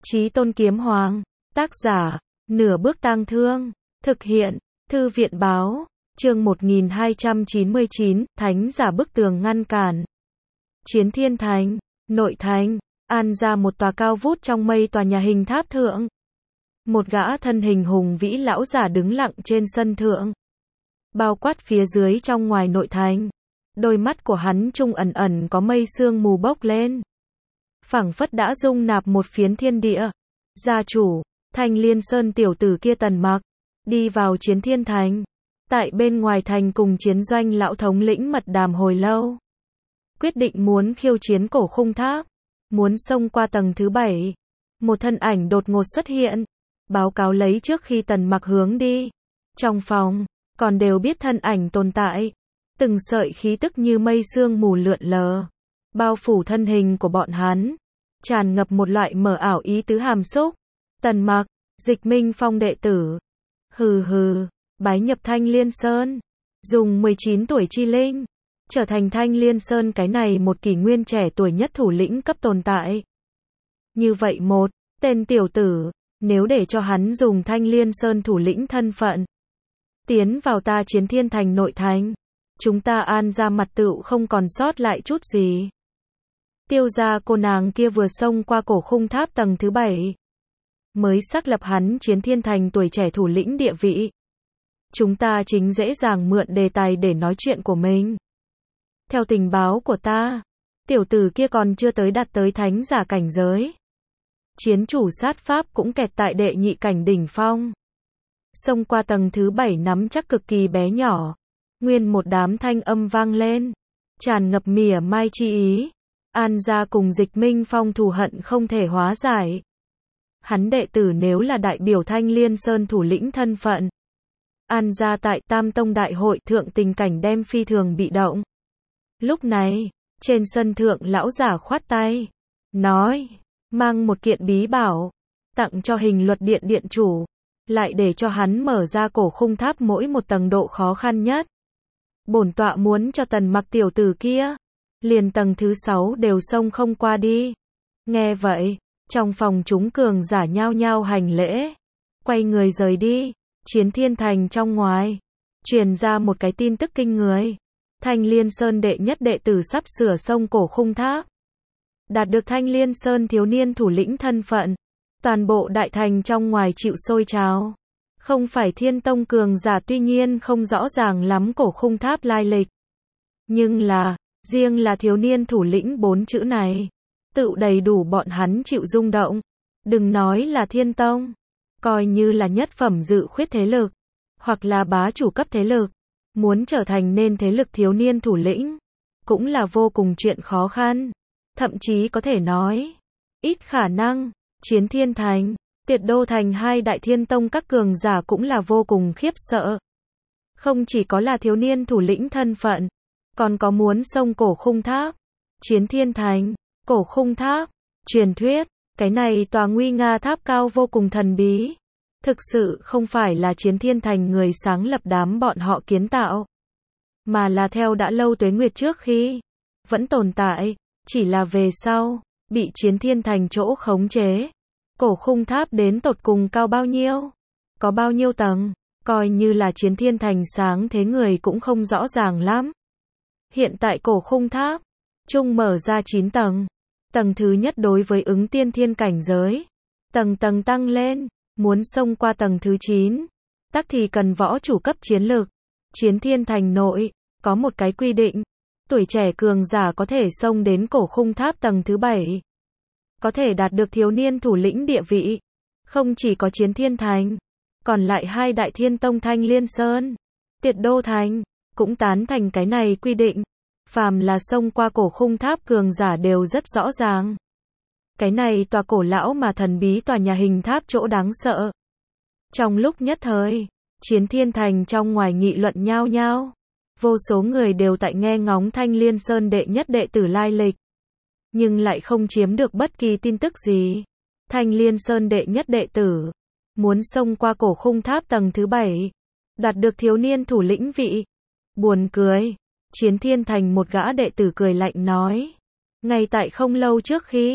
Chí Tôn Kiếm Hoàng, tác giả, Nửa Bước Tang Thương, thực hiện, Thư viện báo, chương 1299, Thánh giả bức tường ngăn cản. Chiến Thiên Thành, nội thành, An ra một tòa cao vút trong mây tòa nhà hình tháp thượng. Một gã thân hình hùng vĩ lão giả đứng lặng trên sân thượng. Bao quát phía dưới trong ngoài nội thành. Đôi mắt của hắn trung ẩn ẩn có mây sương mù bốc lên. Phảng phất đã dung nạp một phiến thiên địa. Gia chủ, Thanh Liên Sơn tiểu tử kia Tần Mặc, đi vào Chiến Thiên Thành. Tại bên ngoài thành cùng chiến doanh lão thống lĩnh mật đàm hồi lâu. Quyết định muốn khiêu chiến cổ khung tháp. Muốn xông qua tầng thứ 7. Một thân ảnh đột ngột xuất hiện. Báo cáo lấy trước khi Tần Mặc hướng đi. Trong phòng, còn đều biết thân ảnh tồn tại. Từng sợi khí tức như mây sương mù lượn lờ. Bao phủ thân hình của bọn hắn. Tràn ngập một loại mờ ảo ý tứ hàm xúc. Tần Mặc, Dịch Minh Phong đệ tử. Hừ hừ, bái nhập Thanh Liên Sơn. Dùng 19 tuổi chi linh. Trở thành Thanh Liên Sơn cái này một kỷ nguyên trẻ tuổi nhất thủ lĩnh cấp tồn tại. Như vậy một, tên tiểu tử, nếu để cho hắn dùng Thanh Liên Sơn thủ lĩnh thân phận. Tiến vào ta Chiến Thiên Thành nội thành. Chúng ta An ra mặt tựu không còn sót lại chút gì. Tiêu gia cô nàng kia vừa xông qua cổ khung tháp tầng thứ 7. Mới xác lập hắn Chiến Thiên Thành tuổi trẻ thủ lĩnh địa vị. Chúng ta chính dễ dàng mượn đề tài để nói chuyện của mình. Theo tình báo của ta, tiểu tử kia còn chưa đạt tới thánh giả cảnh giới. Chiến chủ sát pháp cũng kẹt tại đệ nhị cảnh đỉnh phong. Xông qua tầng thứ 7 nắm chắc cực kỳ bé nhỏ. Nguyên một đám thanh âm vang lên. Tràn ngập mỉa mai chi ý. An gia cùng Dịch Minh Phong thù hận không thể hóa giải. Hắn đệ tử nếu là đại biểu Thanh Liên Sơn thủ lĩnh thân phận. An gia tại Tam Tông Đại hội thượng tình cảnh đem phi thường bị động. Lúc này, trên sân thượng lão giả khoát tay. Nói, mang một kiện bí bảo. Tặng cho Hình Luật Điện điện chủ. Lại để cho hắn mở ra cổ khung tháp mỗi một tầng độ khó khăn nhất. Bổn tọa muốn cho Tần Mặc tiểu tử kia. Liền tầng thứ 6 đều xông không qua đi. Nghe vậy, trong phòng chúng cường giả nhao nhao hành lễ. Quay người rời đi. Chiến Thiên Thành trong ngoài. Truyền ra một cái tin tức kinh người. Thanh Liên Sơn đệ nhất đệ tử sắp sửa xông cổ khung tháp. Đạt được Thanh Liên Sơn thiếu niên thủ lĩnh thân phận. Toàn bộ đại thành trong ngoài chịu sôi trào. Không phải Thiên Tông cường giả tuy nhiên không rõ ràng lắm cổ khung tháp lai lịch. Nhưng là, riêng là thiếu niên thủ lĩnh 4 chữ này. Tự đầy đủ bọn hắn chịu rung động. Đừng nói là Thiên Tông. Coi như là nhất phẩm dự khuyết thế lực. Hoặc là bá chủ cấp thế lực. Muốn trở thành nên thế lực thiếu niên thủ lĩnh. Cũng là vô cùng chuyện khó khăn. Thậm chí có thể nói. Ít khả năng. Chiến Thiên Thành, Tiệt Đô Thành hai đại Thiên Tông các cường giả cũng là vô cùng khiếp sợ. Không chỉ có là thiếu niên thủ lĩnh thân phận. Còn có muốn xông cổ khung tháp. Chiến Thiên Thành, cổ khung tháp. Truyền thuyết, cái này tòa nguy nga tháp cao vô cùng thần bí. Thực sự không phải là Chiến Thiên Thành người sáng lập đám bọn họ kiến tạo. Mà là theo đã lâu tuế nguyệt trước khi. Vẫn tồn tại, chỉ là về sau. Bị Chiến Thiên Thành chỗ khống chế. Cổ khung tháp đến tột cùng cao bao nhiêu? Có bao nhiêu tầng? Coi như là Chiến Thiên Thành sáng thế người cũng không rõ ràng lắm. Hiện tại cổ khung tháp chung mở ra 9 tầng. Tầng thứ nhất đối với ứng tiên thiên cảnh giới. Tầng tầng tăng lên. Muốn xông qua tầng thứ 9. Tắc thì cần võ chủ cấp chiến lực. Chiến Thiên Thành nội có một cái quy định. Tuổi trẻ cường giả có thể xông đến cổ khung tháp tầng thứ 7. Có thể đạt được thiếu niên thủ lĩnh địa vị. Không chỉ có Chiến Thiên Thành. Còn lại hai đại Thiên Tông Thanh Liên Sơn. Tiệt Đô Thành. Cũng tán thành cái này quy định. Phàm là xông qua cổ khung tháp cường giả đều rất rõ ràng. Cái này tòa cổ lão mà thần bí tòa nhà hình tháp chỗ đáng sợ. Trong lúc nhất thời. Chiến Thiên Thành trong ngoài nghị luận nhao nhao. Vô số người đều tại nghe ngóng Thanh Liên Sơn đệ nhất đệ tử lai lịch. Nhưng lại không chiếm được bất kỳ tin tức gì. Thanh Liên Sơn đệ nhất đệ tử. Muốn xông qua cổ khung tháp tầng thứ 7. Đạt được thiếu niên thủ lĩnh vị. Buồn cười. Chiến Thiên Thành một gã đệ tử cười lạnh nói. Ngay tại không lâu trước khi.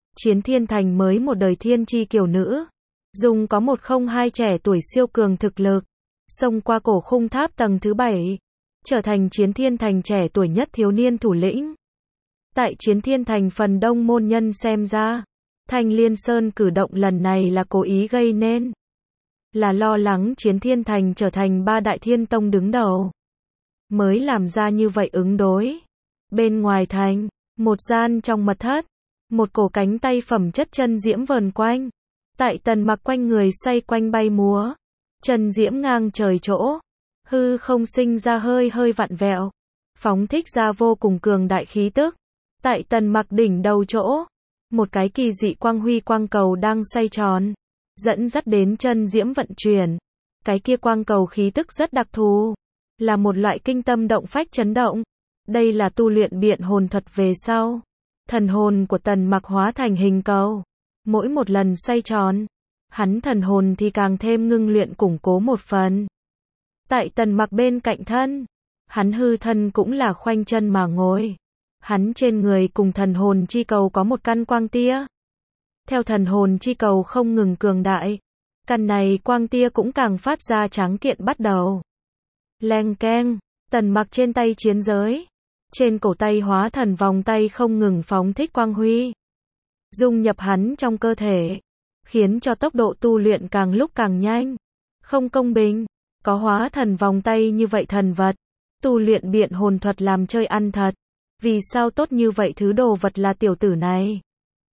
Chiến Thiên Thành mới một đời thiên chi kiều nữ. Dung có 102 trẻ tuổi siêu cường thực lực. Xông qua cổ khung tháp tầng thứ 7. Trở thành Chiến Thiên Thành trẻ tuổi nhất thiếu niên thủ lĩnh. Tại Chiến Thiên Thành phần đông môn nhân xem ra, Thanh Liên Sơn cử động lần này là cố ý gây nên. Là lo lắng Chiến Thiên Thành trở thành 3 đại thiên tông đứng đầu. Mới làm ra như vậy ứng đối. Bên ngoài thành, một gian trong mật thất. Một cổ cánh tay phẩm chất chân diễm vờn quanh. Tại Tần Mặc quanh người xoay quanh bay múa. Chân diễm ngang trời chỗ. Hư không sinh ra hơi hơi vặn vẹo. Phóng thích ra vô cùng cường đại khí tức. Tại Tần Mặc đỉnh đầu chỗ. Một cái kỳ dị quang huy quang cầu đang xoay tròn. Dẫn dắt đến chân diễm vận chuyển. Cái kia quang cầu khí tức rất đặc thù. Là một loại kinh tâm động phách chấn động. Đây là tu luyện biện hồn thuật về sau. Thần hồn của Tần Mặc hóa thành hình cầu. Mỗi một lần xoay tròn, hắn thần hồn thì càng thêm ngưng luyện củng cố một phần. Tại Tần Mặc bên cạnh thân, hắn hư thân cũng là khoanh chân mà ngồi. Hắn trên người cùng thần hồn chi cầu có một căn quang tia. Theo thần hồn chi cầu không ngừng cường đại, căn này quang tia cũng càng phát ra tráng kiện bắt đầu. Leng keng, Tần Mặc trên tay chiến giới. Trên cổ tay hóa thần vòng tay không ngừng phóng thích quang huy. Dung nhập hắn trong cơ thể. Khiến cho tốc độ tu luyện càng lúc càng nhanh. Không công bình. Có hóa thần vòng tay như vậy thần vật. Tu luyện biện hồn thuật làm chơi ăn thật. Vì sao tốt như vậy thứ đồ vật là tiểu tử này?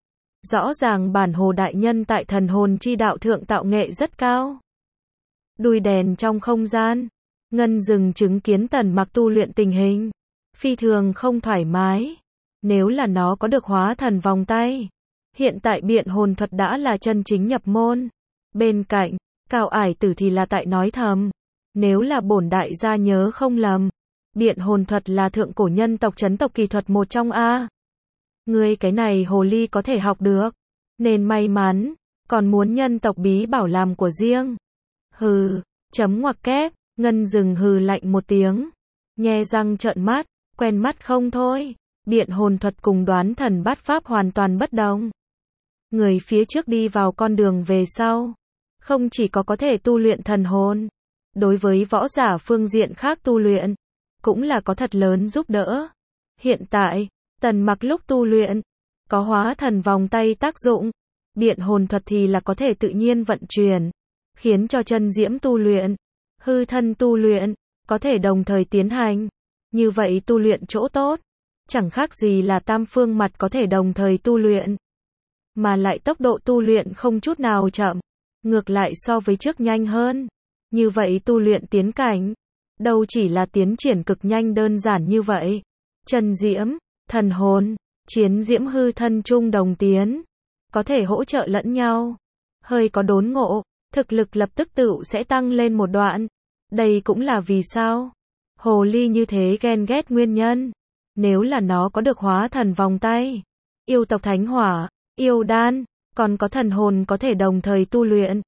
Rõ ràng bản hồ đại nhân tại thần hồn chi đạo thượng tạo nghệ rất cao. Đuôi đèn trong không gian. Ngân Dừng chứng kiến Tần Mặc tu luyện tình hình. Phi thường không thoải mái. Nếu là nó có được hóa thần vòng tay. Hiện tại biện hồn thuật đã là chân chính nhập môn. Bên cạnh, Cao Ải Tử thì là tại nói thầm. Nếu là bổn đại gia nhớ không lầm. Biện hồn thuật là thượng cổ nhân tộc chấn tộc kỳ thuật một trong A. Ngươi cái này hồ ly có thể học được. Nên may mắn. Còn muốn nhân tộc bí bảo làm của riêng. Hừ, chấm ngoặc kép. Ngân Dừng hừ lạnh một tiếng. Nhe răng trợn mắt. Quen mắt không thôi. Biện hồn thuật cùng đoán thần bát pháp hoàn toàn bất đồng. Người phía trước đi vào con đường về sau. Không chỉ có thể tu luyện thần hồn. Đối với võ giả phương diện khác tu luyện. Cũng là có thật lớn giúp đỡ. Hiện tại, Tần Mặc lúc tu luyện. Có hóa thần vòng tay tác dụng. Biện hồn thuật thì là có thể tự nhiên vận chuyển. Khiến cho chân diễm tu luyện. Hư thân tu luyện. Có thể đồng thời tiến hành. Như vậy tu luyện chỗ tốt. Chẳng khác gì là tam phương mặt có thể đồng thời tu luyện. Mà lại tốc độ tu luyện không chút nào chậm. Ngược lại so với trước nhanh hơn. Như vậy tu luyện tiến cảnh. Đâu chỉ là tiến triển cực nhanh đơn giản như vậy. Chân diễm, thần hồn, chiến diễm hư thân chung đồng tiến. Có thể hỗ trợ lẫn nhau. Hơi có đốn ngộ. Thực lực lập tức tựu sẽ tăng lên một đoạn. Đây cũng là vì sao hồ ly như thế ghen ghét nguyên nhân. Nếu là nó có được hóa thần vòng tay, yêu tộc thánh hỏa, yêu đan, còn có thần hồn có thể đồng thời tu luyện.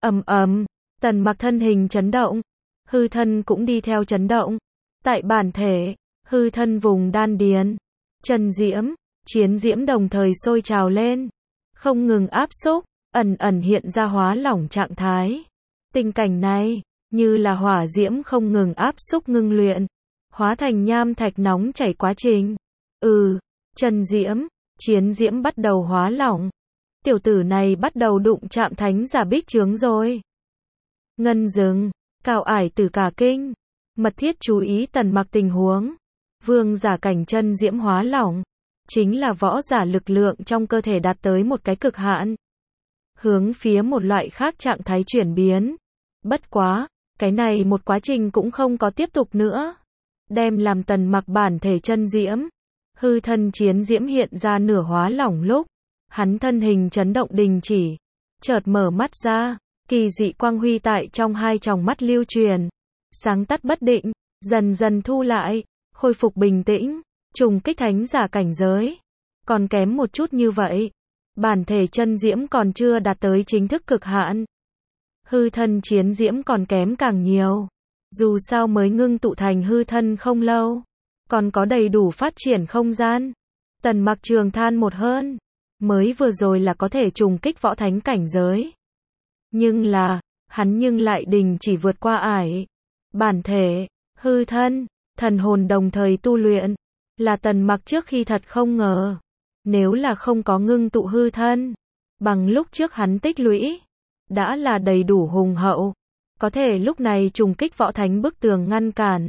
Tần Mặc thân hình chấn động, hư thân cũng đi theo chấn động. Tại bản thể, hư thân vùng đan điền, chân diễm, chiến diễm đồng thời sôi trào lên, không ngừng áp xúc, ẩn ẩn hiện ra hóa lỏng trạng thái. Tình cảnh này như là hỏa diễm không ngừng áp xúc ngưng luyện, hóa thành nham thạch nóng chảy quá trình. Chân diễm, chiến diễm bắt đầu hóa lỏng. Tiểu tử này bắt đầu đụng chạm thánh giả bích chướng rồi. Ngân Dừng, Cao Ải Tử cả kinh, mật thiết chú ý Tần Mặc tình huống. Vương giả cảnh chân diễm hóa lỏng, chính là võ giả lực lượng trong cơ thể đạt tới một cái cực hạn. Hướng phía một loại khác trạng thái chuyển biến. Bất quá, cái này một quá trình cũng không có tiếp tục nữa. Đem làm Tần Mặc bản thể chân diễm. Hư thân chiến diễm hiện ra nửa hóa lỏng lúc. Hắn thân hình chấn động đình chỉ. Chợt mở mắt ra. Kỳ dị quang huy tại trong hai tròng mắt lưu truyền. Sáng tắt bất định. Dần dần thu lại. Khôi phục bình tĩnh. Trùng kích thánh giả cảnh giới. Còn kém một chút như vậy. Bản thể chân diễm còn chưa đạt tới chính thức cực hạn. Hư thân chiến diễm còn kém càng nhiều. Dù sao mới ngưng tụ thành hư thân không lâu. Còn có đầy đủ phát triển không gian. Tần Mặc trường than một mới vừa rồi là có thể trùng kích võ thánh cảnh giới. Nhưng là, hắn nhưng lại đình chỉ vượt qua ải. Bản thể, hư thân, thần hồn đồng thời tu luyện. Là Tần Mặc trước khi thật không ngờ. Nếu là không có ngưng tụ hư thân, bằng lúc trước hắn tích lũy, đã là đầy đủ hùng hậu. Có thể lúc này trùng kích võ thánh bức tường ngăn cản.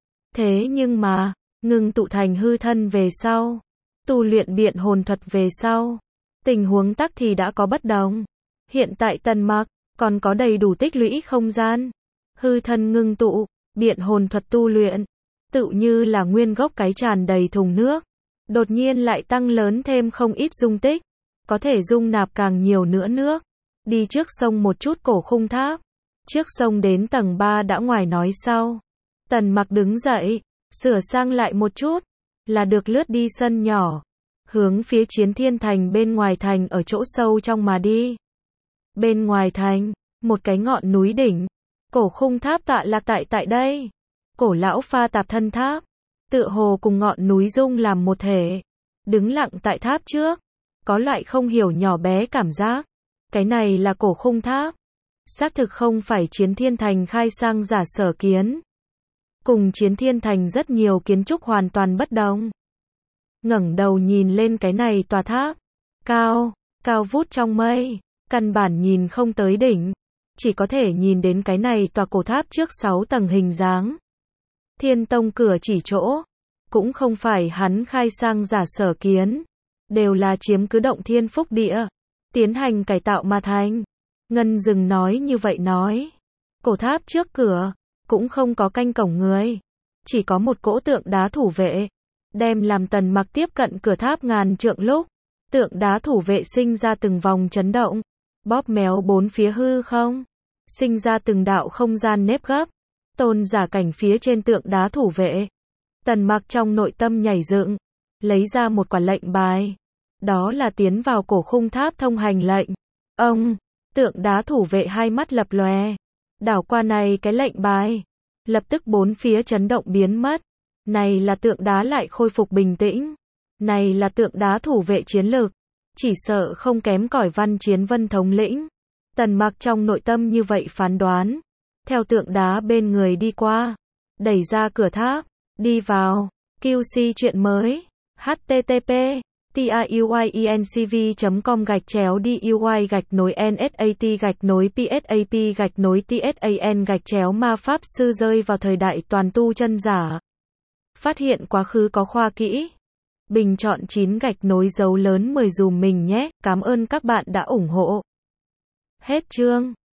Thế nhưng mà, ngưng tụ thành hư thân về sau, tu luyện biện hồn thuật về sau, tình huống tắc thì đã có bất đồng. Hiện tại Tần Mặc còn có đầy đủ tích lũy không gian. Hư thân ngưng tụ, biện hồn thuật tu luyện, tự như là nguyên gốc cái tràn đầy thùng nước, đột nhiên lại tăng lớn thêm không ít dung tích, có thể dung nạp càng nhiều nữa nước. Đi trước sông một chút cổ khung tháp, trước sông đến tầng 3 đã ngoài nói sau. Tần Mặc đứng dậy, sửa sang lại một chút, là được lướt đi sân nhỏ, hướng phía Chiến Thiên Thành bên ngoài thành ở chỗ sâu trong mà đi. Bên ngoài thành, một cái ngọn núi đỉnh, cổ khung tháp tọa lạc tại đây. Cổ lão pha tạp thân tháp, tựa hồ cùng ngọn núi dung làm một thể, đứng lặng tại tháp trước, có loại không hiểu nhỏ bé cảm giác. Cái này là cổ khung tháp, xác thực không phải Chiến Thiên Thành khai sang giả sở kiến. Cùng Chiến Thiên Thành rất nhiều kiến trúc hoàn toàn bất đồng. Ngẩng đầu nhìn lên cái này tòa tháp, cao vút trong mây, căn bản nhìn không tới đỉnh, chỉ có thể nhìn đến cái này tòa cổ tháp trước 6 tầng hình dáng. Thiên Tông cửa chỉ chỗ, cũng không phải hắn khai sang giả sở kiến, đều là chiếm cứ động thiên phúc địa, tiến hành cải tạo mà thành. Ngân Dừng nói như vậy nói, cổ tháp trước cửa, cũng không có canh cổng người, chỉ có một cỗ tượng đá thủ vệ, đem làm Tần Mặc tiếp cận cửa tháp ngàn trượng lúc, tượng đá thủ vệ sinh ra từng vòng chấn động, bóp méo bốn phía hư không, sinh ra từng đạo không gian nếp gấp, tôn giả cảnh phía trên tượng đá thủ vệ. Tần Mặc trong nội tâm nhảy dựng, lấy ra một quả lệnh bài, đó là tiến vào cổ khung tháp thông hành lệnh. Ông, tượng đá thủ vệ hai mắt lập lòe, đảo qua này cái lệnh bài, lập tức bốn phía chấn động biến mất. Này là tượng đá lại khôi phục bình tĩnh, này là tượng đá thủ vệ chiến lược, chỉ sợ không kém cỏi Văn Chiến Vân thống lĩnh. Tần Mặc trong nội tâm như vậy phán đoán, theo tượng đá bên người đi qua, đẩy ra cửa tháp, đi vào. QC chuyện mới, http tayuy.ncv.com/DUY-NSAT-PSAP-TSAN ma pháp sư rơi vào thời đại toàn tu chân giả. Phát hiện quá khứ có khoa kỹ. Bình chọn 9 gạch nối dấu lớn 10 dùm mình nhé. Cảm ơn các bạn đã ủng hộ. Hết chương.